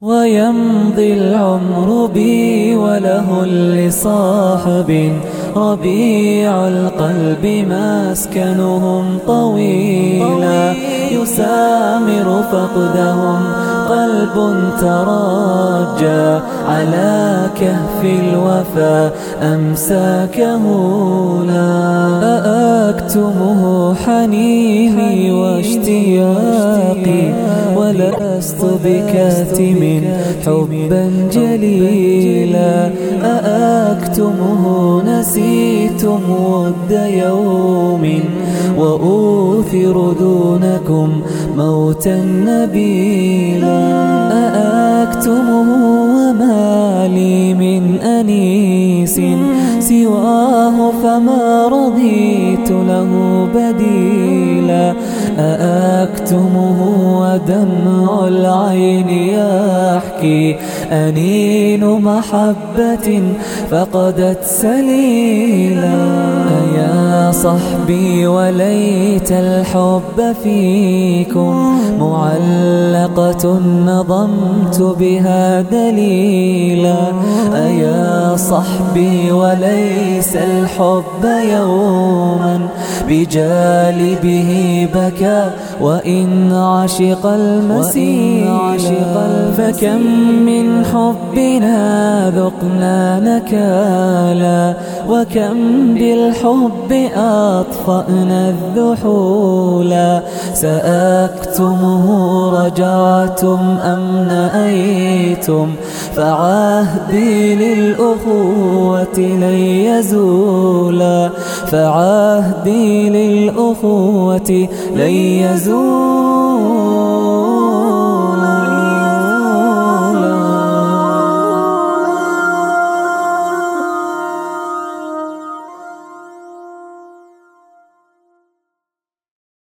ويمضي العمر بي وله لصاحب ربيع القلب مسكنهم طويلا يسامر فقدهم قلب تراجى على كهف الوفا أمسى كهولا أأكتمه حنيني واشتياقي ولست بكاتم حبا جليلا أأكتمه نسيتم ود يوم وأوثر دونكم موتا نبيلا أأكتمه وما لي من أنيس سواه فما رضيت له بديلا أأكتمه ودمع العين يحكي أنين محبة فقدت سليلا يا صحبي وليت الحب فيكم معلقة نظمت بها دليلا يا صحبي وليس الحب يوما بجالبه بكى وإن عشق المسيل فكم من حبنا ذقنا نكالا وكم بالحب أطفأنا الذحولا سأكتمه رجعتم أم نأيتم فعهدي للأخوة لن يزولا فعهدي للأخوة لن يزولا